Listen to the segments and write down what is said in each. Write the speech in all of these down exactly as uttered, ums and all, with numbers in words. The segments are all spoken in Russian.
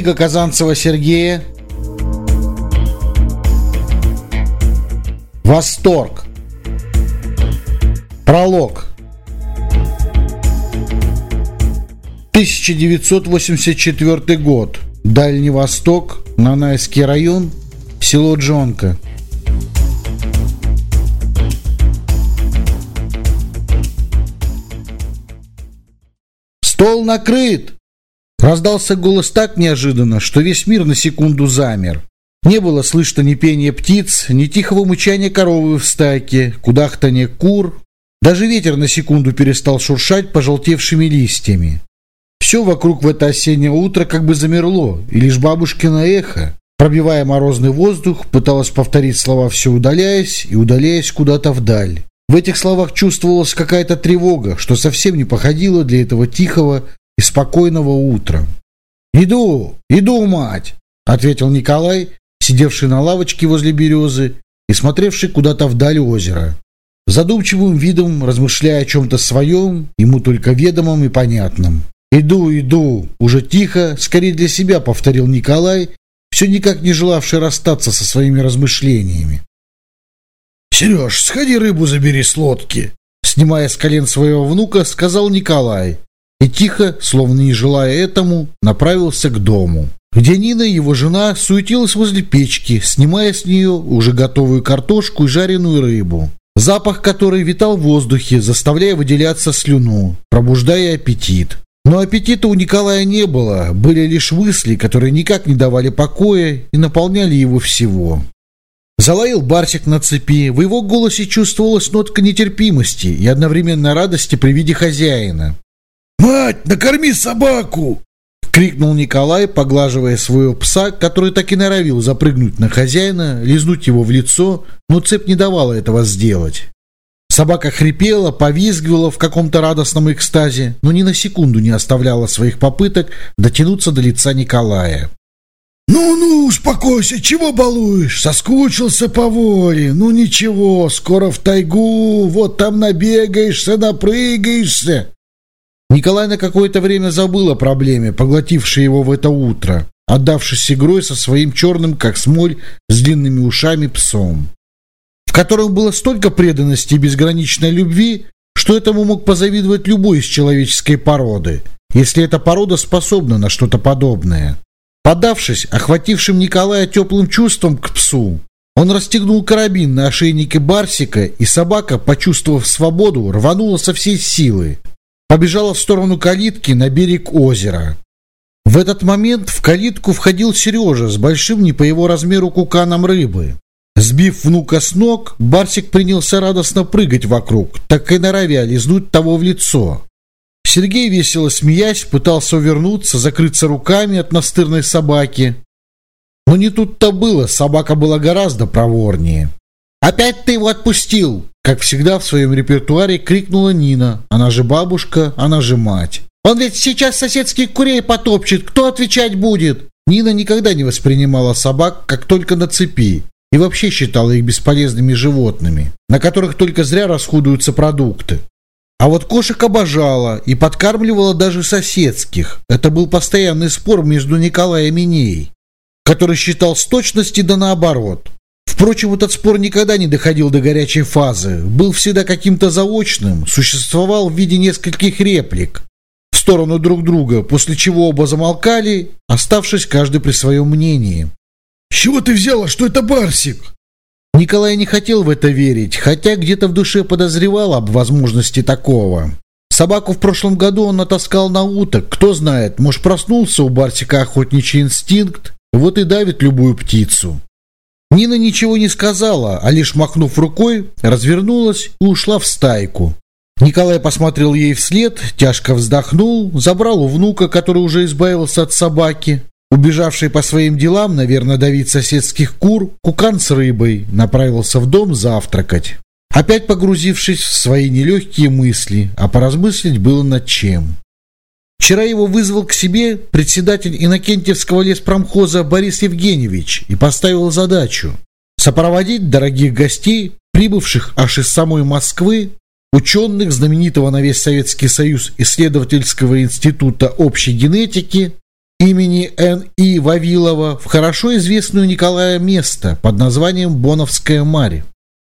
Книга Казанцева Сергея. Восторг. Пролог. тысяча девятьсот восемьдесят четвёртый год. Дальний Восток, Нанайский район, село Джонка. «Стол накрыт!» Раздался голос так неожиданно, что весь мир на секунду замер. Не было слышно ни пения птиц, ни тихого мычания коровы в стайке, кудахтанья кур. Даже ветер на секунду перестал шуршать пожелтевшими листьями. Все вокруг в это осеннее утро как бы замерло, и лишь бабушкино эхо, пробивая морозный воздух, пыталось повторить слова, все удаляясь и удаляясь куда-то вдаль. В этих словах чувствовалась какая-то тревога, что совсем не походило для этого тихого и спокойного утра. «Иду, иду, мать!» — ответил Николай, сидевший на лавочке возле березы и смотревший куда-то вдаль озера, задумчивым видом размышляя о чем-то своем, ему только ведомом и понятном. «Иду, иду!» — уже тихо, скорее для себя повторил Николай, все никак не желавший расстаться со своими размышлениями. «Сереж, сходи рыбу забери с лодки!» Снимая с колен своего внука, сказал Николай. И тихо, словно не желая этому, направился к дому, где Нина, его жена, суетилась возле печки, снимая с нее уже готовую картошку и жареную рыбу, запах которой витал в воздухе, заставляя выделяться слюну, пробуждая аппетит. Но аппетита у Николая не было, были лишь мысли, которые никак не давали покоя и наполняли его всего. Залаял барсик на цепи, в его голосе чувствовалась нотка нетерпимости и одновременно радости при виде хозяина. «Мать, накорми собаку!» — крикнул Николай, поглаживая своего пса, который так и норовил запрыгнуть на хозяина, лизнуть его в лицо, но цепь не давала этого сделать. Собака хрипела, повизгивала в каком-то радостном экстазе, но ни на секунду не оставляла своих попыток дотянуться до лица Николая. «Ну-ну, успокойся, чего балуешь? Соскучился по воле. Ну ничего, скоро в тайгу, вот там набегаешься, напрыгаешься». Николай на какое-то время забыл о проблеме, поглотившей его в это утро, отдавшись игрой со своим черным, как смоль, с длинными ушами псом, в котором было столько преданности и безграничной любви, что этому мог позавидовать любой из человеческой породы, если эта порода способна на что-то подобное. Поддавшись охватившим Николая теплым чувством к псу, он расстегнул карабин на ошейнике барсика, и собака, почувствовав свободу, рванула со всей силы. Побежала в сторону калитки на берег озера. В этот момент в калитку входил Сережа с большим не по его размеру куканом рыбы. Сбив внука с ног, барсик принялся радостно прыгать вокруг, так и норовя лизнуть того в лицо. Сергей, весело смеясь, пытался увернуться, закрыться руками от настырной собаки. Но не тут-то было, собака была гораздо проворнее. «Опять ты его отпустил!» Как всегда в своем репертуаре крикнула Нина. Она же бабушка, она же мать. «Он ведь сейчас соседских курей потопчет, кто отвечать будет?» Нина никогда не воспринимала собак как только на цепи и вообще считала их бесполезными животными, на которых только зря расходуются продукты. А вот кошек обожала и подкармливала даже соседских. Это был постоянный спор между Николаем и ней, который считал с точности да наоборот. Впрочем, этот спор никогда не доходил до горячей фазы, был всегда каким-то заочным, существовал в виде нескольких реплик в сторону друг друга, после чего оба замолкали, оставшись каждый при своем мнении. «С чего ты взяла, что это барсик?» Николай не хотел в это верить, хотя где-то в душе подозревал об возможности такого. Собаку в прошлом году он натаскал на уток, кто знает, может, проснулся у барсика охотничий инстинкт, вот и давит любую птицу. Нина ничего не сказала, а лишь махнув рукой, развернулась и ушла в стайку. Николай посмотрел ей вслед, тяжко вздохнул, забрал у внука, который уже избавился от собаки, убежавший по своим делам, наверное, давить соседских кур, кукан с рыбой, направился в дом завтракать. Опять погрузившись в свои нелегкие мысли, а поразмыслить было над чем. Вчера его вызвал к себе председатель Иннокентьевского леспромхоза Борис Евгеньевич и поставил задачу сопроводить дорогих гостей, прибывших аж из самой Москвы, ученых знаменитого на весь Советский Союз исследовательского института общей генетики имени Н И Вавилова в хорошо известное Николаю место под названием Боновская Марь.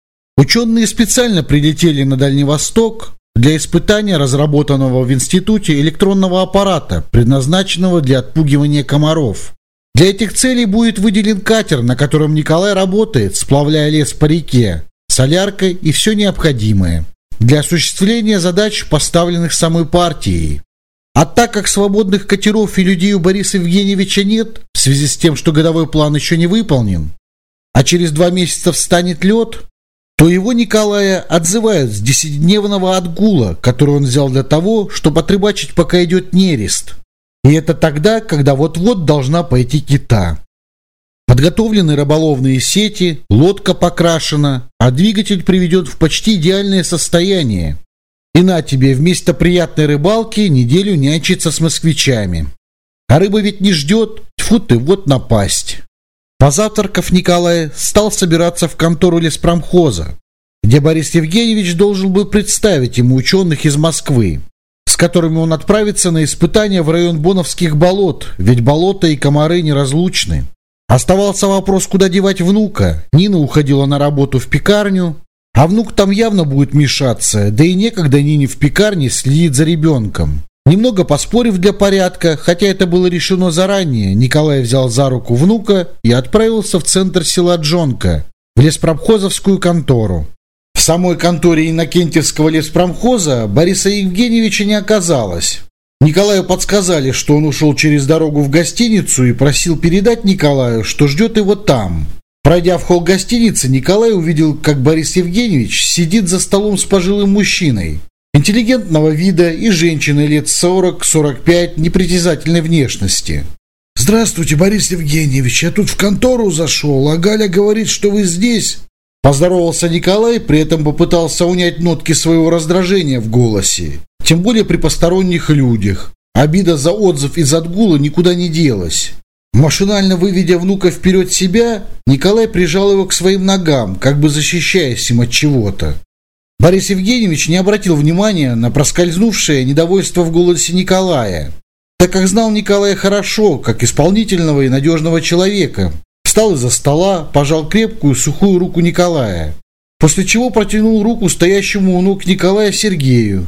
Ученые специально прилетели на Дальний Восток для испытания разработанного в институте электронного аппарата, предназначенного для отпугивания комаров. Для этих целей будет выделен катер, на котором Николай работает, сплавляя лес по реке, соляркой и все необходимое для осуществления задач, поставленных самой партией. А так как свободных катеров и людей у Бориса Евгеньевича нет, в связи с тем, что годовой план еще не выполнен, а через два месяца встанет лед, то его Николая отзывают с десятидневного отгула, который он взял для того, чтобы отрыбачить, пока идет нерест. И это тогда, когда вот-вот должна пойти кита. Подготовлены рыболовные сети, лодка покрашена, а двигатель приведен в почти идеальное состояние. И на тебе вместо приятной рыбалки неделю нянчиться с москвичами. А рыба ведь не ждет, тьфу ты, вот напасть. Позавтракав, Николай стал собираться в контору леспромхоза, где Борис Евгеньевич должен был представить ему ученых из Москвы, с которыми он отправится на испытания в район Боновских болот, ведь болота и комары неразлучны. Оставался вопрос, куда девать внука. Нина уходила на работу в пекарню, а внук там явно будет мешаться, да и некогда Нине в пекарне следить за ребенком. Немного поспорив для порядка, хотя это было решено заранее, Николай взял за руку внука и отправился в центр села Джонка, в леспромхозовскую контору. В самой конторе Иннокентьевского леспромхоза Бориса Евгеньевича не оказалось. Николаю подсказали, что он ушел через дорогу в гостиницу и просил передать Николаю, что ждет его там. Пройдя в холл гостиницы, Николай увидел, как Борис Евгеньевич сидит за столом с пожилым мужчиной, интеллигентного вида и женщиной лет сорок-сорок пять непритязательной внешности. «Здравствуйте, Борис Евгеньевич, я тут в контору зашел, а Галя говорит, что вы здесь». Поздоровался Николай, при этом попытался унять нотки своего раздражения в голосе, тем более при посторонних людях. Обида за отзыв из отгула никуда не делась. Машинально выведя внука вперед себя, Николай прижал его к своим ногам, как бы защищаясь им от чего-то. Борис Евгеньевич не обратил внимания на проскользнувшее недовольство в голосе Николая, так как знал Николая хорошо, как исполнительного и надежного человека. Встал из-за стола, пожал крепкую сухую руку Николая, после чего протянул руку стоящему у ног Николая Сергею.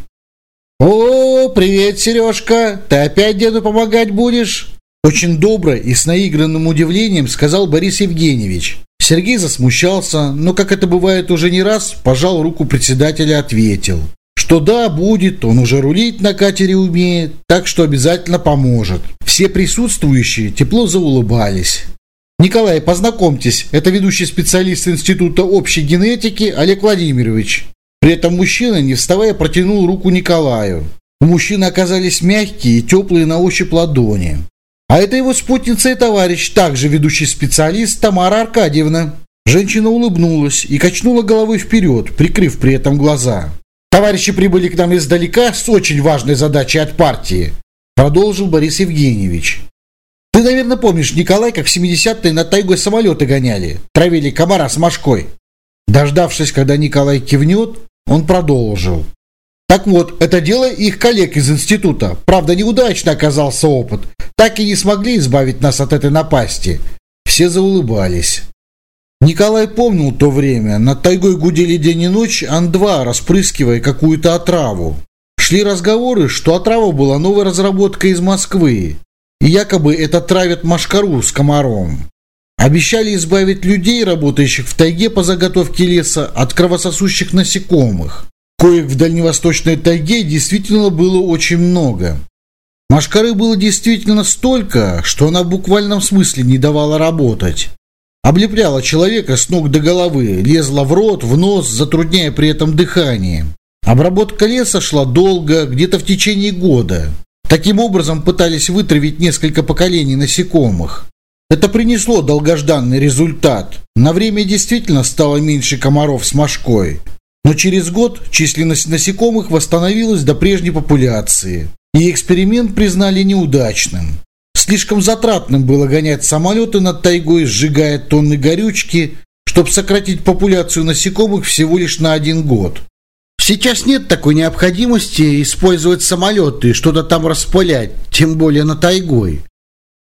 «О, привет, Сережка! Ты опять деду помогать будешь?» Очень добро и с наигранным удивлением сказал Борис Евгеньевич. Сергей засмущался, но, как это бывает уже не раз, пожал руку председателя и ответил, что да, будет, он уже рулить на катере умеет, так что обязательно поможет. Все присутствующие тепло заулыбались. «Николай, познакомьтесь, это ведущий специалист Института общей генетики Олег Владимирович». При этом мужчина, не вставая, протянул руку Николаю. У мужчины оказались мягкие и теплые на ощупь ладони. А это его спутница и товарищ, также ведущий специалист Тамара Аркадьевна. Женщина улыбнулась и качнула головой вперед, прикрыв при этом глаза. «Товарищи прибыли к нам издалека с очень важной задачей от партии», продолжил Борис Евгеньевич. «Ты, наверное, помнишь, Николай, как в семидесятые над тайгой самолеты гоняли, травили комара с мошкой». Дождавшись, когда Николай кивнет, он продолжил. «Так вот, это дело их коллег из института. Правда, неудачно оказался опыт. Так и не смогли избавить нас от этой напасти». Все заулыбались. Николай помнил то время. Над тайгой гудели день и ночь Ан два, распрыскивая какую-то отраву. Шли разговоры, что отрава была новой разработкой из Москвы. И якобы это травят мошкару с комаром. Обещали избавить людей, работающих в тайге по заготовке леса, от кровососущих насекомых. Коих в дальневосточной тайге действительно было очень много. Мошкары было действительно столько, что она в буквальном смысле не давала работать. Облепляла человека с ног до головы, лезла в рот, в нос, затрудняя при этом дыхание. Обработка леса шла долго, где-то в течение года. Таким образом пытались вытравить несколько поколений насекомых. Это принесло долгожданный результат. На время действительно стало меньше комаров с мошкой. Но через год численность насекомых восстановилась до прежней популяции. И эксперимент признали неудачным. Слишком затратным было гонять самолеты над тайгой, сжигая тонны горючки, чтобы сократить популяцию насекомых всего лишь на один год. Сейчас нет такой необходимости использовать самолеты и что-то там распылять, тем более над тайгой.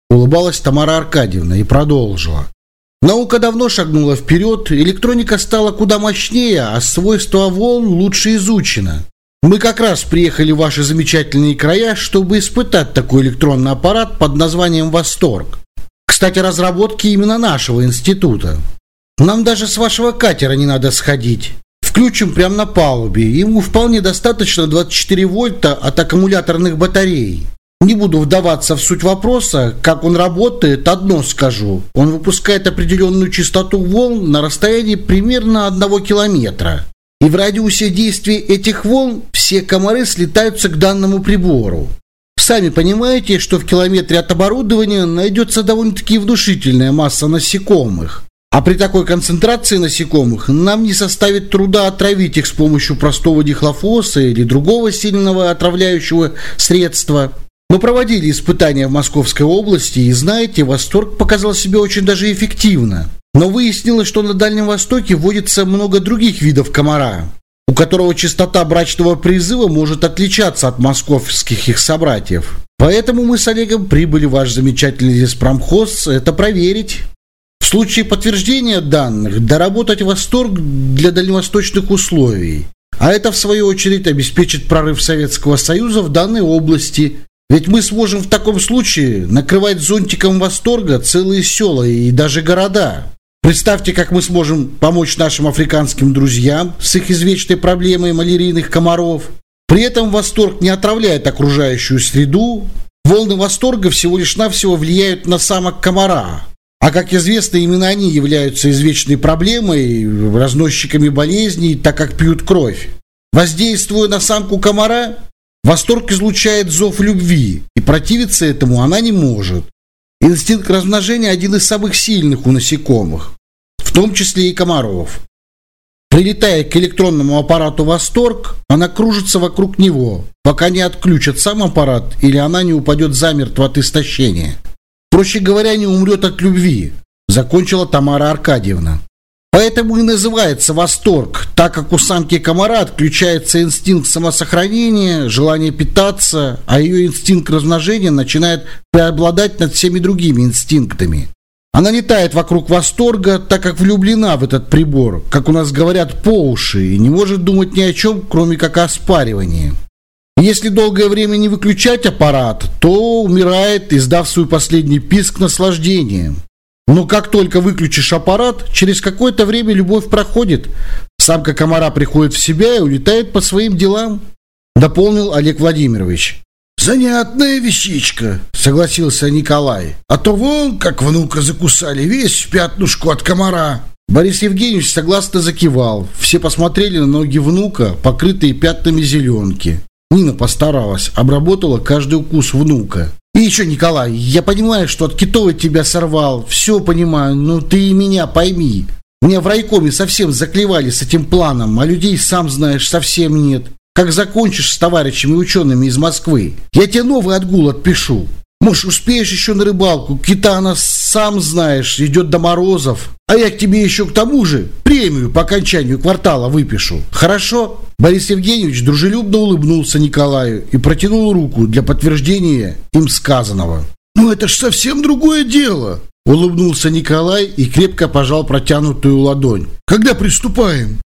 Улыбалась Тамара Аркадьевна и продолжила. Наука давно шагнула вперед, электроника стала куда мощнее, а свойства волн лучше изучено. Мы как раз приехали в ваши замечательные края, чтобы испытать такой электронный аппарат под названием «Восторг». Кстати, разработки именно нашего института. Нам даже с вашего катера не надо сходить. Включим прямо на палубе, ему вполне достаточно двадцать четыре вольта от аккумуляторных батарей. Не буду вдаваться в суть вопроса, как он работает, одно скажу. Он выпускает определенную частоту волн на расстоянии примерно одного километра. И в радиусе действия этих волн все комары слетаются к данному прибору. Сами понимаете, что в километре от оборудования найдется довольно-таки внушительная масса насекомых. А при такой концентрации насекомых нам не составит труда отравить их с помощью простого дихлофоса или другого сильного отравляющего средства. Мы проводили испытания в Московской области, и, знаете, «Восторг» показал себя очень даже эффективно. Но выяснилось, что на Дальнем Востоке водится много других видов комара, у которого частота брачного призыва может отличаться от московских их собратьев. Поэтому мы с Олегом прибыли в ваш замечательный леспромхоз это проверить. В случае подтверждения данных доработать «Восторг» для дальневосточных условий. А это, в свою очередь, обеспечит прорыв Советского Союза в данной области. Ведь мы сможем в таком случае накрывать зонтиком «Восторга» целые села и даже города. Представьте, как мы сможем помочь нашим африканским друзьям с их извечной проблемой малярийных комаров. При этом «Восторг» не отравляет окружающую среду. Волны «Восторга» всего лишь навсего влияют на самок комара. А как известно, именно они являются извечной проблемой, разносчиками болезней, так как пьют кровь. Воздействуя на самку комара, «Восторг» излучает зов любви, и противиться этому она не может. Инстинкт размножения один из самых сильных у насекомых, в том числе и комаров. Прилетая к электронному аппарату «Восторг», она кружится вокруг него, пока не отключат сам аппарат или она не упадет замертво от истощения. Проще говоря, не умрет от любви, закончила Тамара Аркадьевна. Поэтому и называется «Восторг», так как у самки комара отключается инстинкт самосохранения, желание питаться, а ее инстинкт размножения начинает преобладать над всеми другими инстинктами. Она летает вокруг «Восторга», так как влюблена в этот прибор, как у нас говорят, по уши, и не может думать ни о чем, кроме как о спаривании. Если долгое время не выключать аппарат, то умирает, издав свой последний писк наслаждения. Но как только выключишь аппарат, через какое-то время любовь проходит. Самка комара приходит в себя и улетает по своим делам, дополнил Олег Владимирович. «Занятная вещичка», — согласился Николай. «А то вон, как внука закусали, весь в пятнушку от комара». Борис Евгеньевич согласно закивал. Все посмотрели на ноги внука, покрытые пятнами зеленки. Нина постаралась, обработала каждый укус внука. «И еще, Николай, я понимаю, что от Китовой тебя сорвал, все понимаю, но ты и меня пойми. Меня в райкоме совсем заклевали с этим планом, а людей, сам знаешь, совсем нет. Как закончишь с товарищами учеными из Москвы, я тебе новый отгул отпишу. Может, успеешь еще на рыбалку, кита она, сам знаешь, идет до морозов. А я к тебе еще к тому же премию по окончанию квартала выпишу. Хорошо?» Борис Евгеньевич дружелюбно улыбнулся Николаю и протянул руку для подтверждения им сказанного. «Ну это ж совсем другое дело!» Улыбнулся Николай и крепко пожал протянутую ладонь. «Когда приступаем?»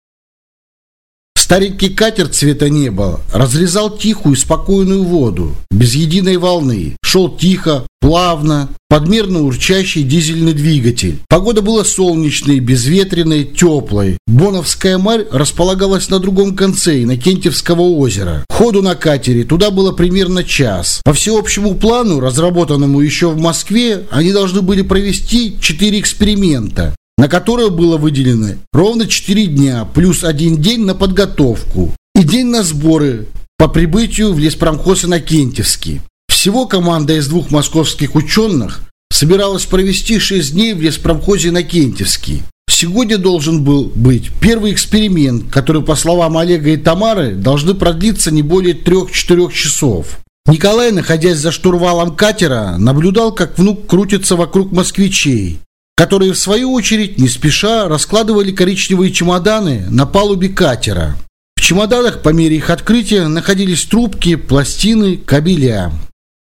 Старенький катер цвета неба разрезал тихую, спокойную воду, без единой волны. Шел тихо, плавно, подмерно урчащий дизельный двигатель. Погода была солнечной, безветренной, теплой. Боновская марь располагалась на другом конце Иннокентьевского озера. Ходу на катере туда было примерно час. По всеобщему плану, разработанному еще в Москве, они должны были провести четыре эксперимента, на которое было выделено ровно четыре дня, плюс один день на подготовку и день на сборы по прибытию в леспромхоз Иннокентьевский. Всего команда из двух московских ученых собиралась провести шесть дней в леспромхозе Иннокентьевский. Сегодня должен был быть первый эксперимент, который, по словам Олега и Тамары, должны продлиться не более трех-четырех часов. Николай, находясь за штурвалом катера, наблюдал, как внук крутится вокруг москвичей, которые, в свою очередь, не спеша раскладывали коричневые чемоданы на палубе катера. В чемоданах, по мере их открытия, находились трубки, пластины, кабеля.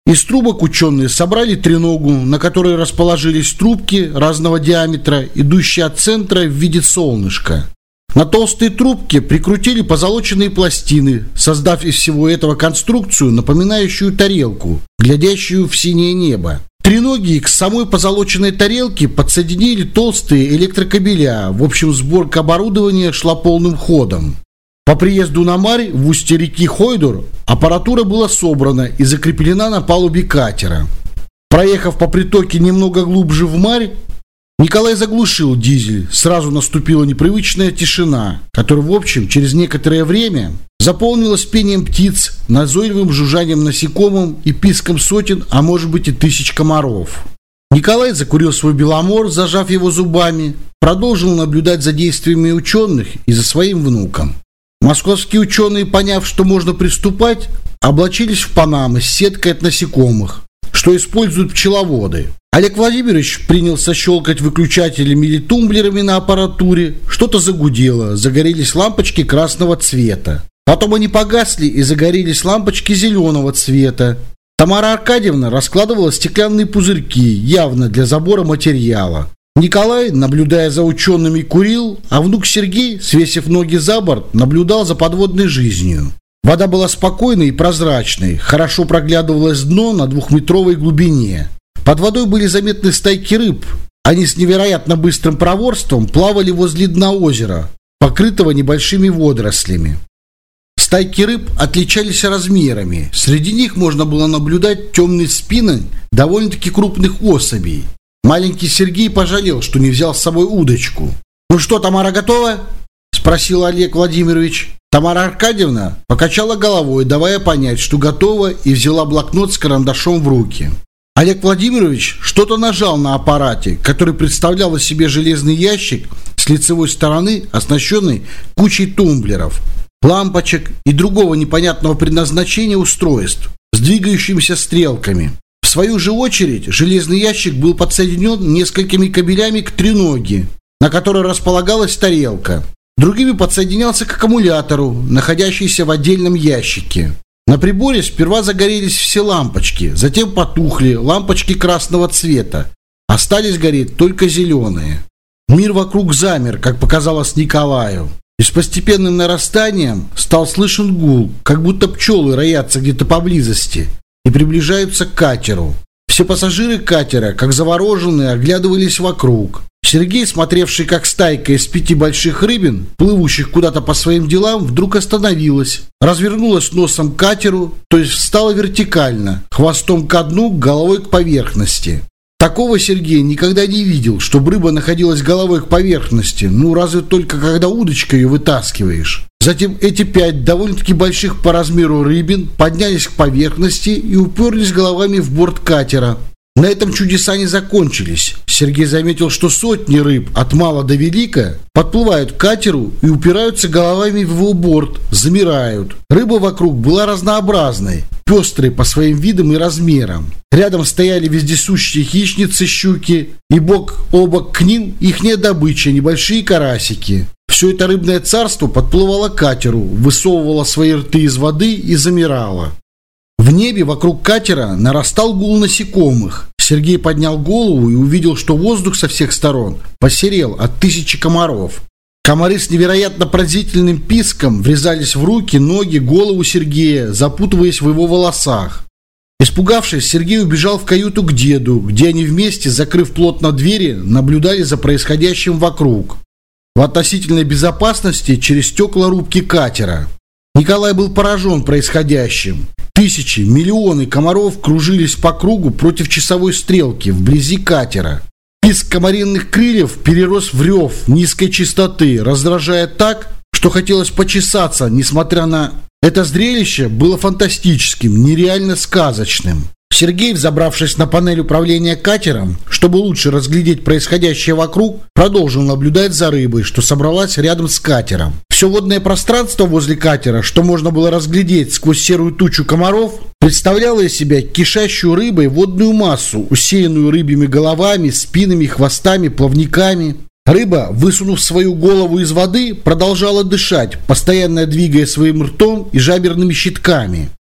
Из трубок ученые собрали треногу, на которой расположились трубки разного диаметра, идущие от центра в виде солнышка. На толстые трубки прикрутили позолоченные пластины, создав из всего этого конструкцию, напоминающую тарелку, глядящую в синее небо. Треноги к самой позолоченной тарелке подсоединили толстые электрокабеля. В общем, сборка оборудования шла полным ходом. По приезду на Марь в устье реки Хойдур аппаратура была собрана и закреплена на палубе катера. Проехав по притоке немного глубже в Марь, Николай заглушил дизель. Сразу наступила непривычная тишина, которая, в общем, через некоторое время заполнилась пением птиц, назойливым жужжанием насекомым и писком сотен, а может быть и тысяч комаров. Николай закурил свой беломор, зажав его зубами, продолжил наблюдать за действиями ученых и за своим внуком. Московские ученые, поняв, что можно приступать, облачились в панамы с сеткой от насекомых, что используют пчеловоды. Олег Владимирович принялся щелкать выключателями или тумблерами на аппаратуре. Что-то загудело, загорелись лампочки красного цвета. Потом они погасли и загорелись лампочки зеленого цвета. Тамара Аркадьевна раскладывала стеклянные пузырьки, явно для забора материала. Николай, наблюдая за учеными, курил, а внук Сергей, свесив ноги за борт, наблюдал за подводной жизнью. Вода была спокойной и прозрачной, хорошо проглядывалось дно на двухметровой глубине. Под водой были заметны стайки рыб. Они с невероятно быстрым проворством плавали возле дна озера, покрытого небольшими водорослями. Стайки рыб отличались размерами. Среди них можно было наблюдать темные спины довольно-таки крупных особей. Маленький Сергей пожалел, что не взял с собой удочку. «Ну что, Тамара готова?» – спросил Олег Владимирович. Тамара Аркадьевна покачала головой, давая понять, что готова, и взяла блокнот с карандашом в руки. Олег Владимирович что-то нажал на аппарате, который представлял из себя железный ящик с лицевой стороны, оснащенный кучей тумблеров, лампочек и другого непонятного предназначения устройств с двигающимися стрелками. В свою же очередь железный ящик был подсоединен несколькими кабелями к треноге, на которой располагалась тарелка. Другими подсоединялся к аккумулятору, находящийся в отдельном ящике. На приборе сперва загорелись все лампочки, затем потухли лампочки красного цвета. Остались гореть только зеленые. Мир вокруг замер, как показалось Николаю. И с постепенным нарастанием стал слышен гул, как будто пчелы роятся где-то поблизости и приближаются к катеру. Все пассажиры катера, как завороженные, оглядывались вокруг. Сергей, смотревший как стайка из пяти больших рыбин, плывущих куда-то по своим делам, вдруг остановилась, развернулась носом к катеру, то есть встала вертикально, хвостом ко дну, головой к поверхности. Такого Сергей никогда не видел, чтобы рыба находилась головой к поверхности, ну разве только когда удочкой ее вытаскиваешь. Затем эти пять довольно-таки больших по размеру рыбин поднялись к поверхности и уперлись головами в борт катера. На этом чудеса не закончились. Сергей заметил, что сотни рыб от мала до велика подплывают к катеру и упираются головами в его борт, замирают. Рыба вокруг была разнообразной, пестрой по своим видам и размерам. Рядом стояли вездесущие хищницы-щуки, и бок о бок к ним ихняя добыча, небольшие карасики. Все это рыбное царство подплывало к катеру, высовывало свои рты из воды и замирало. В небе вокруг катера нарастал гул насекомых. Сергей поднял голову и увидел, что воздух со всех сторон посерел от тысячи комаров. Комары с невероятно пронзительным писком врезались в руки, ноги, голову Сергея, запутываясь в его волосах. Испугавшись, Сергей убежал в каюту к деду, где они вместе, закрыв плотно двери, наблюдали за происходящим вокруг. В относительной безопасности через стекла рубки катера. Николай был поражен происходящим. Тысячи, миллионы комаров кружились по кругу против часовой стрелки вблизи катера. Писк комаринных крыльев перерос в рев низкой частоты, раздражая так, что хотелось почесаться, несмотря на... Это зрелище было фантастическим, нереально сказочным. Сергей, взобравшись на панель управления катером, чтобы лучше разглядеть происходящее вокруг, продолжил наблюдать за рыбой, что собралась рядом с катером. Все водное пространство возле катера, что можно было разглядеть сквозь серую тучу комаров, представляло из себя кишащую рыбой водную массу, усеянную рыбьими головами, спинами, хвостами, плавниками. Рыба, высунув свою голову из воды, продолжала дышать, постоянно двигая своим ртом и жаберными щитками.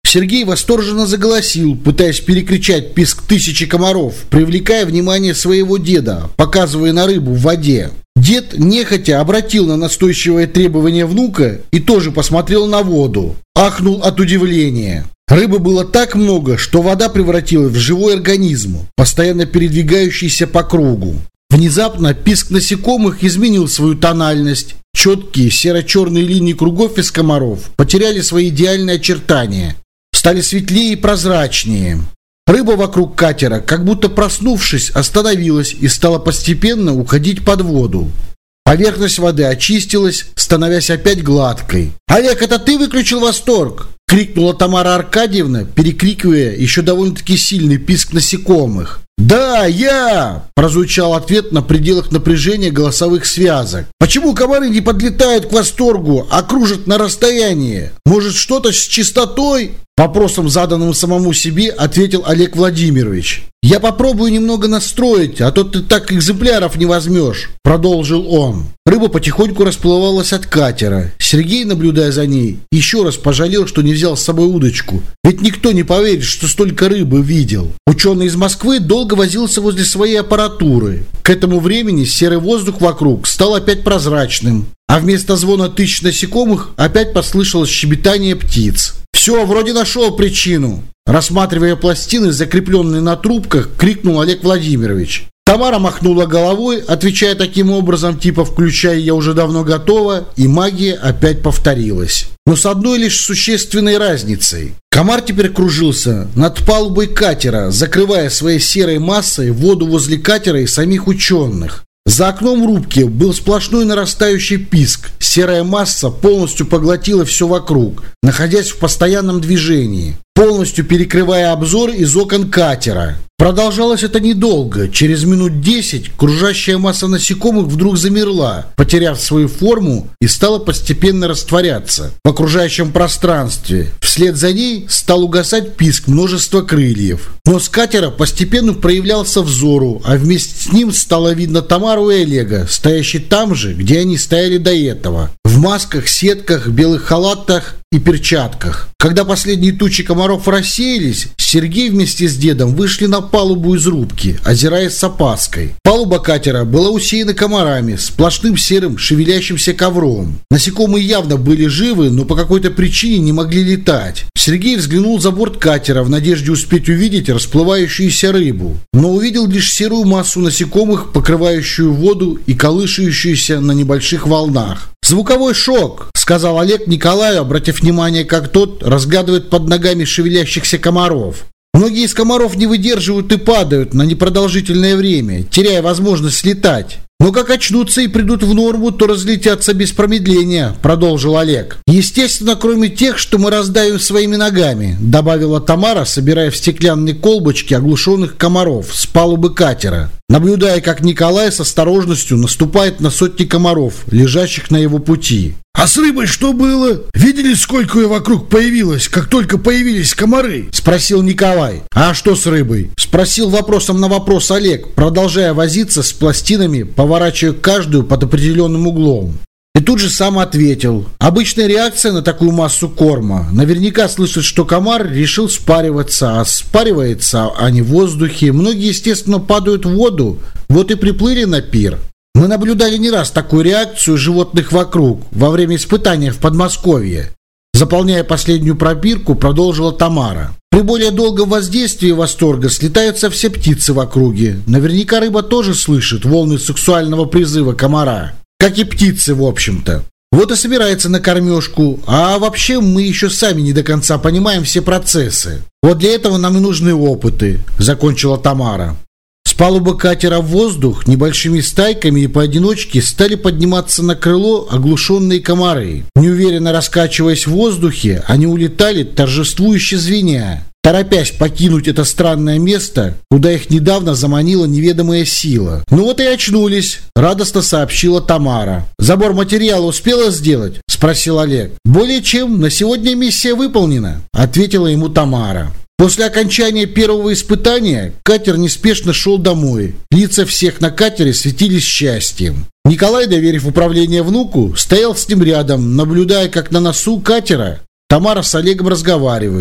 Сергей восторженно заголосил, пытаясь перекричать писк тысячи комаров, привлекая внимание своего деда, показывая на рыбу в воде. Дед нехотя обратил на настойчивое требование внука и тоже посмотрел на воду. Ахнул от удивления. Рыбы было так много, что вода превратилась в живой организм, постоянно передвигающийся по кругу. Внезапно писк насекомых изменил свою тональность. Четкие серо-черные линии кругов из комаров потеряли свои идеальные очертания, стали светлее и прозрачнее. Рыба вокруг катера, как будто проснувшись, остановилась и стала постепенно уходить под воду. Поверхность воды очистилась, становясь опять гладкой. «Олег, это ты выключил восторг?» — крикнула Тамара Аркадьевна, перекрикивая еще довольно-таки сильный писк насекомых. «Да, я!» – прозвучал ответ на пределах напряжения голосовых связок. «Почему комары не подлетают к восторгу, а кружат на расстоянии? Может, что-то с чистотой?» Вопросом, заданным самому себе, ответил Олег Владимирович. «Я попробую немного настроить, а то ты так экземпляров не возьмешь», – продолжил он. Рыба потихоньку расплывалась от катера. Сергей, наблюдая за ней, еще раз пожалел, что не взял с собой удочку. Ведь никто не поверит, что столько рыбы видел. Ученый из Москвы долго возился возле своей аппаратуры. К этому времени серый воздух вокруг стал опять прозрачным, а вместо звона тысяч насекомых опять послышалось щебетание птиц. «Все, вроде нашел причину», – рассматривая пластины, закрепленные на трубках, крикнул Олег Владимирович. Тамара махнула головой, отвечая таким образом, типа «включай, я уже давно готова», и магия опять повторилась. Но с одной лишь существенной разницей. Комар теперь кружился над палубой катера, закрывая своей серой массой воду возле катера и самих ученых. За окном рубки был сплошной нарастающий писк. Серая масса полностью поглотила все вокруг, находясь в постоянном движении, полностью перекрывая обзор из окон катера. Продолжалось это недолго. Через минут десять кружащая масса насекомых вдруг замерла, потеряв свою форму, и стала постепенно растворяться в окружающем пространстве. Вслед за ней стал угасать писк множества крыльев. Но с катера постепенно проявлялся взору, а вместе с ним стало видно Тамару и Олега, стоящие там же, где они стояли до этого, в масках, сетках, белых халатах и перчатках. Когда последние тучи комаров рассеялись, Сергей вместе с дедом вышли на палубу из рубки, озираясь с опаской. Палуба катера была усеяна комарами, сплошным серым шевелящимся ковром. Насекомые явно были живы, но по какой-то причине не могли летать. Сергей взглянул за борт катера в надежде успеть увидеть расплывающуюся рыбу, но увидел лишь серую массу насекомых, покрывающую воду и колышущуюся на небольших волнах. «Звуковой шок», — сказал Олег Николаю, обратив внимание, как тот разглядывает под ногами шевелящихся комаров. «Многие из комаров не выдерживают и падают на непродолжительное время, теряя возможность летать. Но как очнутся и придут в норму, то разлетятся без промедления», — продолжил Олег. «Естественно, кроме тех, что мы раздавим своими ногами», — добавила Тамара, собирая в стеклянные колбочки оглушенных комаров с палубы катера, наблюдая, как Николай с осторожностью наступает на сотни комаров, лежащих на его пути. «А с рыбой что было? Видели, сколько ее вокруг появилось, как только появились комары?» — спросил Николай. «А что с рыбой?» — спросил вопросом на вопрос Олег, продолжая возиться с пластинами, поворачивая каждую под определенным углом. И тут же сам ответил. Обычная реакция на такую массу корма. Наверняка слышат, что комар решил спариваться, а спаривается они в воздухе. Многие, естественно, падают в воду, вот и приплыли на пир. Мы наблюдали не раз такую реакцию животных вокруг во время испытания в Подмосковье. Заполняя последнюю пробирку, продолжила Тамара. При более долгом воздействии восторга слетаются все птицы в округе. Наверняка рыба тоже слышит волны сексуального призыва комара. Как и птицы, в общем-то. Вот и собирается на кормежку. А вообще мы еще сами не до конца понимаем все процессы. Вот для этого нам и нужны опыты, закончила Тамара. С палубы катера в воздух небольшими стайками и поодиночке стали подниматься на крыло оглушенные комары. Неуверенно раскачиваясь в воздухе, они улетали, торжествующе звеня, торопясь покинуть это странное место, куда их недавно заманила неведомая сила. «Ну вот и очнулись», — радостно сообщила Тамара. «Забор материала успела сделать?» — спросил Олег. «Более чем, на сегодня миссия выполнена», — ответила ему Тамара. После окончания первого испытания катер неспешно шел домой. Лица всех на катере светились счастьем. Николай, доверив управление внуку, стоял с ним рядом, наблюдая, как на носу катера Тамара с Олегом разговаривают.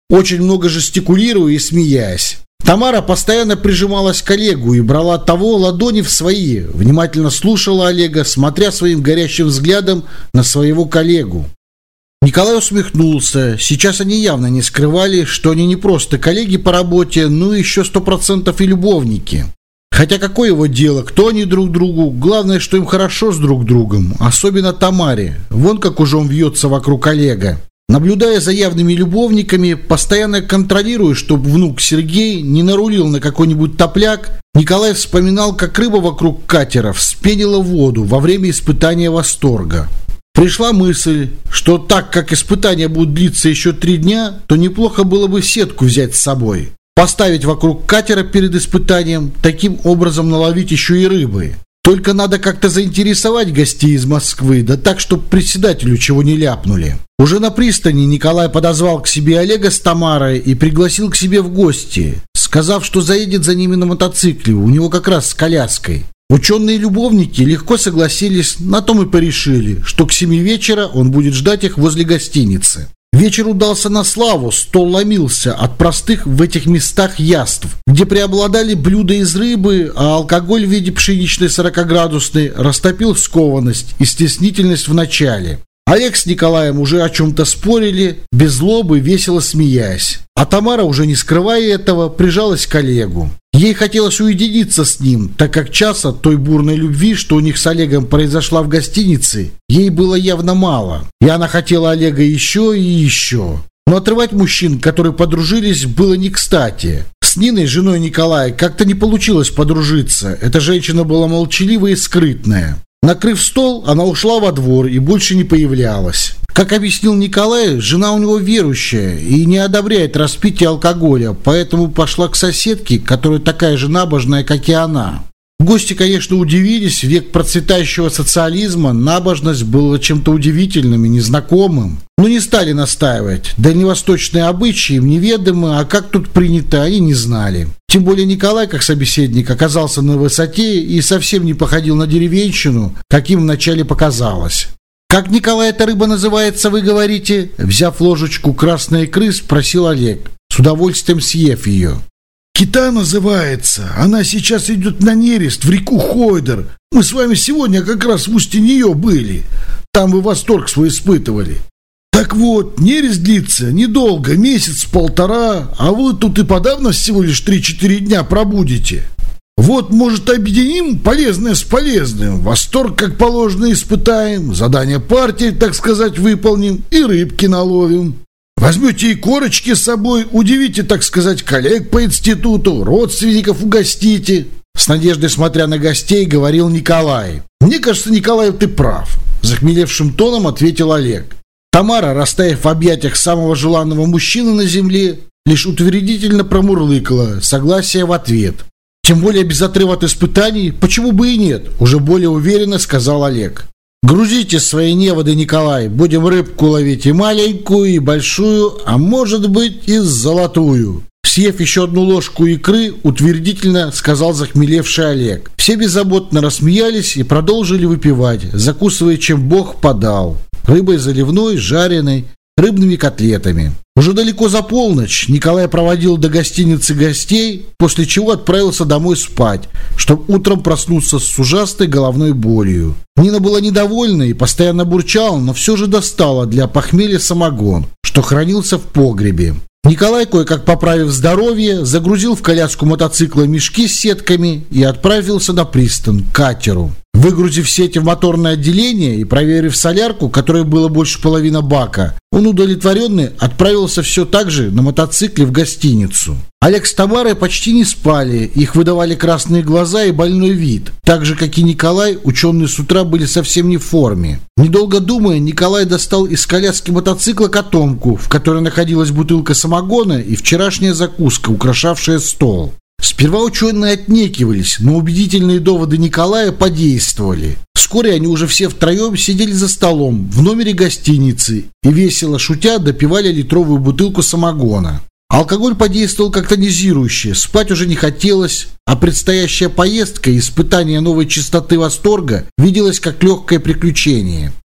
очень много жестикулируя и смеясь. Тамара постоянно прижималась к Олегу и брала того ладони в свои, внимательно слушала Олега, смотря своим горящим взглядом на своего коллегу. Николай усмехнулся. Сейчас они явно не скрывали, что они не просто коллеги по работе, но еще сто процентов и любовники. Хотя какое его дело, кто они друг другу, главное, что им хорошо с друг другом, особенно Тамаре. Вон как уже он вьется вокруг Олега. Наблюдая за явными любовниками, постоянно контролируя, чтобы внук Сергей не нарулил на какой-нибудь топляк, Николай вспоминал, как рыба вокруг катера вспенила воду во время испытания восторга. Пришла мысль, что так как испытания будут длиться еще три дня, то неплохо было бы сетку взять с собой. Поставить вокруг катера перед испытанием, таким образом наловить еще и рыбы. Только надо как-то заинтересовать гостей из Москвы, да так, чтобы председателю чего не ляпнули. Уже на пристани Николай подозвал к себе Олега с Тамарой и пригласил к себе в гости, сказав, что заедет за ними на мотоцикле, у него как раз с коляской. Ученые-любовники легко согласились, на том и порешили, что к семи вечера он будет ждать их возле гостиницы. Вечер удался на славу, стол ломился от простых в этих местах яств, где преобладали блюда из рыбы, а алкоголь в виде пшеничной сорокаградусной растопил скованность и стеснительность в начале. Олег с Николаем уже о чем-то спорили, без злобы, весело смеясь. А Тамара, уже не скрывая этого, прижалась к Олегу. Ей хотелось уединиться с ним, так как часа той бурной любви, что у них с Олегом произошла в гостинице, ей было явно мало. И она хотела Олега еще и еще. Но отрывать мужчин, которые подружились, было не кстати. С Ниной, женой Николая, как-то не получилось подружиться. Эта женщина была молчаливая и скрытная. Накрыв стол, она ушла во двор и больше не появлялась. Как объяснил Николай, жена у него верующая и не одобряет распитие алкоголя, поэтому пошла к соседке, которая такая же набожная, как и она. Гости, конечно, удивились, в век процветающего социализма набожность была чем-то удивительным и незнакомым. Но не стали настаивать. Дальневосточные обычаи им неведомы, а как тут принято, они не знали. Тем более Николай, как собеседник, оказался на высоте и совсем не походил на деревенщину, каким вначале показалось. «Как, Николай, эта рыба называется, вы говорите?» Взяв ложечку красной икры, спросил Олег, с удовольствием съев ее. «Кита называется. Она сейчас идет на нерест в реку Хойдер. Мы с вами сегодня как раз в устье нее были. Там вы восторг свой испытывали. Так вот, нерест длится недолго, месяц-полтора, а вы тут и подавно всего лишь три-четыре дня пробудете. Вот, может, объединим полезное с полезным, восторг, как положено, испытаем, задание партии, так сказать, выполним и рыбки наловим. Возьмете и корочки с собой, удивите, так сказать, коллег по институту, родственников угостите». С надеждой смотря на гостей, говорил Николай. «Мне кажется, Николай, ты прав», – захмелевшим тоном ответил Олег. Тамара, растаяв в объятиях самого желанного мужчины на земле, лишь утвердительно промурлыкала, согласие в ответ. «Тем более без отрыва от испытаний, почему бы и нет?» – уже более уверенно сказал Олег. «Грузите свои неводы, Николай, будем рыбку ловить и маленькую, и большую, а может быть и золотую». Съев еще одну ложку икры, утвердительно сказал захмелевший Олег. Все беззаботно рассмеялись и продолжили выпивать, закусывая, чем Бог подал. Рыбой заливной, жареной, рыбными котлетами. Уже далеко за полночь Николай проводил до гостиницы гостей, после чего отправился домой спать, чтобы утром проснуться с ужасной головной болью. Нина была недовольна и постоянно бурчала, но все же достала для похмелья самогон, что хранился в погребе. Николай, кое-как поправив здоровье, загрузил в коляску мотоцикла мешки с сетками и отправился на пристань, к катеру. Выгрузив сети в моторное отделение и проверив солярку, которой было больше половины бака, он удовлетворенный отправился все так же на мотоцикле в гостиницу. Олег с Тамарой почти не спали, их выдавали красные глаза и больной вид. Так же, как и Николай, ученые с утра были совсем не в форме. Недолго думая, Николай достал из коляски мотоцикла котомку, в которой находилась бутылка самогона и вчерашняя закуска, украшавшая стол. Сперва ученые отнекивались, но убедительные доводы Николая подействовали. Вскоре они уже все втроем сидели за столом в номере гостиницы и, весело шутя, допивали литровую бутылку самогона. Алкоголь подействовал как тонизирующе, спать уже не хотелось, а предстоящая поездка и испытание новой частоты восторга виделось как легкое приключение.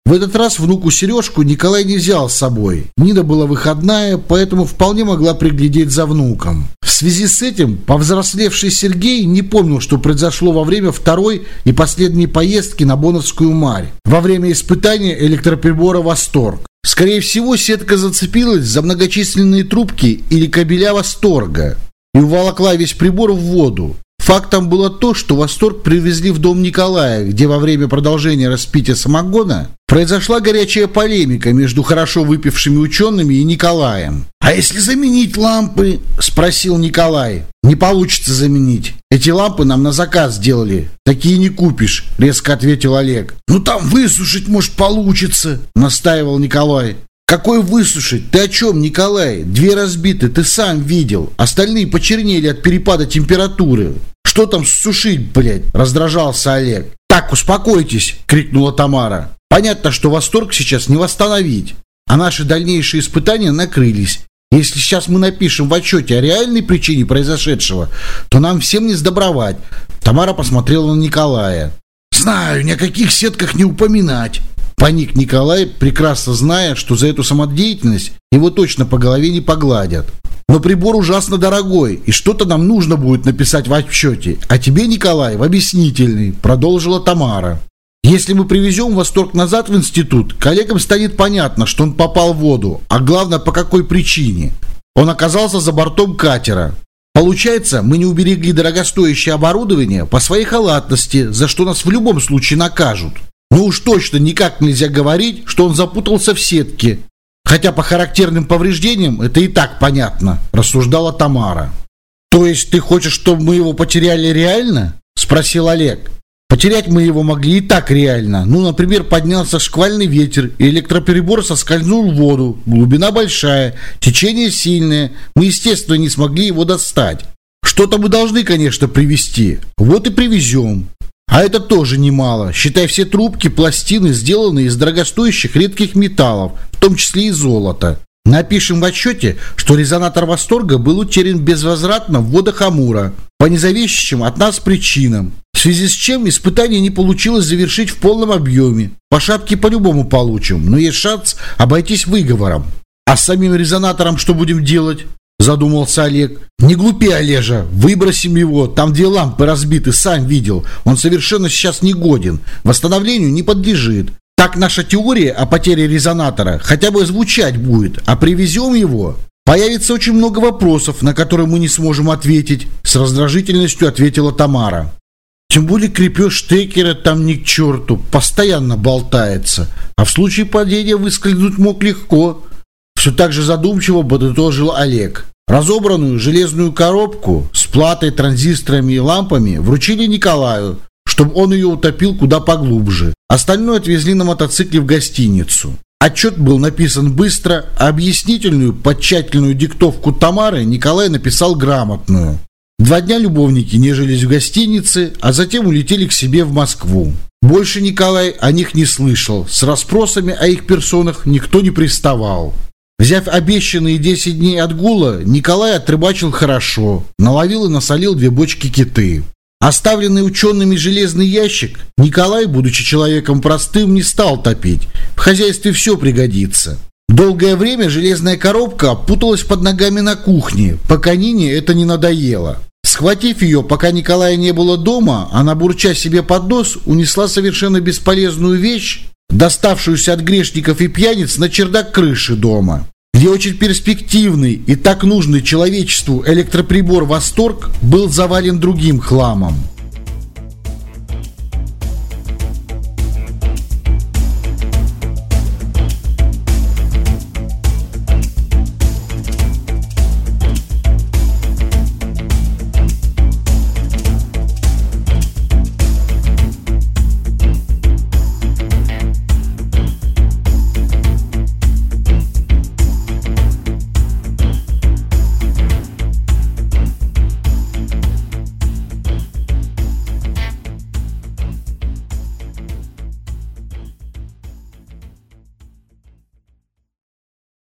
В этот раз внуку Сережку Николай не взял с собой. Нина была выходная, поэтому вполне могла приглядеть за внуком. В связи с этим повзрослевший Сергей не помнил, что произошло во время второй и последней поездки на Боновскую Марь, во время испытания электроприбора «Восторг». Скорее всего, сетка зацепилась за многочисленные трубки или кабеля «Восторга» и уволокла весь прибор в воду. Фактом было то, что «Восторг» привезли в дом Николая, где во время продолжения распития самогона произошла горячая полемика между хорошо выпившими учеными и Николаем. «А если заменить лампы?» – спросил Николай. «Не получится заменить. Эти лампы нам на заказ сделали. Такие не купишь», – резко ответил Олег. «Ну там высушить, может, получится», – настаивал Николай. «Какой высушить? Ты о чем, Николай? Две разбиты, ты сам видел. Остальные почернели от перепада температуры. Что там сушить, блядь?» – раздражался Олег. «Так, успокойтесь!» – крикнула Тамара. «Понятно, что «Восторг» сейчас не восстановить, а наши дальнейшие испытания накрылись. Если сейчас мы напишем в отчете о реальной причине произошедшего, то нам всем не сдобровать». Тамара посмотрела на Николая. «Знаю, ни о каких сетках не упоминать». Паник Николай, прекрасно зная, что за эту самодеятельность его точно по голове не погладят. «Но прибор ужасно дорогой, и что-то нам нужно будет написать в отчете. А тебе, Николай, в объяснительный», — продолжила Тамара. «Если мы привезем «Восторг» назад в институт, коллегам станет понятно, что он попал в воду, а главное, по какой причине. Он оказался за бортом катера. Получается, мы не уберегли дорогостоящее оборудование по своей халатности, за что нас в любом случае накажут. Ну уж точно никак нельзя говорить, что он запутался в сетке. Хотя по характерным повреждениям это и так понятно», – рассуждала Тамара. «То есть ты хочешь, чтобы мы его потеряли реально?» – спросил Олег. «Потерять мы его могли и так реально. Ну, например, поднялся шквальный ветер, и электроприбор соскользнул в воду. Глубина большая, течение сильное. Мы, естественно, не смогли его достать. Что-то мы должны, конечно, привезти. Вот и привезем. А это тоже немало. Считай, все трубки, пластины сделаны из дорогостоящих редких металлов, в том числе и золота. Напишем в отчете, что резонатор «Восторга» был утерян безвозвратно в водах Амура по независящим от нас причинам, в связи с чем испытание не получилось завершить в полном объеме. По шапке по-любому получим, но есть шанс обойтись выговором. А с самим резонатором что будем делать?» – задумался Олег. «Не глупи, Олежа, выбросим его, там две лампы разбиты, сам видел. Он совершенно сейчас не годен, восстановлению не подлежит. Так наша теория о потере резонатора хотя бы звучать будет, а привезем его, появится очень много вопросов, на которые мы не сможем ответить», – с раздражительностью ответила Тамара. «Тем более крепеж штекера там ни к черту, постоянно болтается, а в случае падения выскользнуть мог легко», – все так же задумчиво подытожил Олег. Разобранную железную коробку с платой, транзисторами и лампами вручили Николаю, чтобы он ее утопил куда поглубже. Остальное отвезли на мотоцикле в гостиницу. Отчет был написан быстро, а объяснительную под тщательную диктовку Тамары Николай написал грамотную. Два дня любовники нежились в гостинице, а затем улетели к себе в Москву. Больше Николай о них не слышал, с расспросами о их персонах никто не приставал. Взяв обещанные десять дней отгула, Николай отрыбачил хорошо, наловил и насолил две бочки киты. Оставленный учеными железный ящик Николай, будучи человеком простым, не стал топить. В хозяйстве все пригодится. Долгое время железная коробка путалась под ногами на кухне, пока Нине это не надоело. Схватив ее, пока Николая не было дома, она, бурча себе под нос, унесла совершенно бесполезную вещь, доставшуюся от грешников и пьяниц, на чердак крыши дома, где очень перспективный и так нужный человечеству электроприбор «Восторг» был завален другим хламом.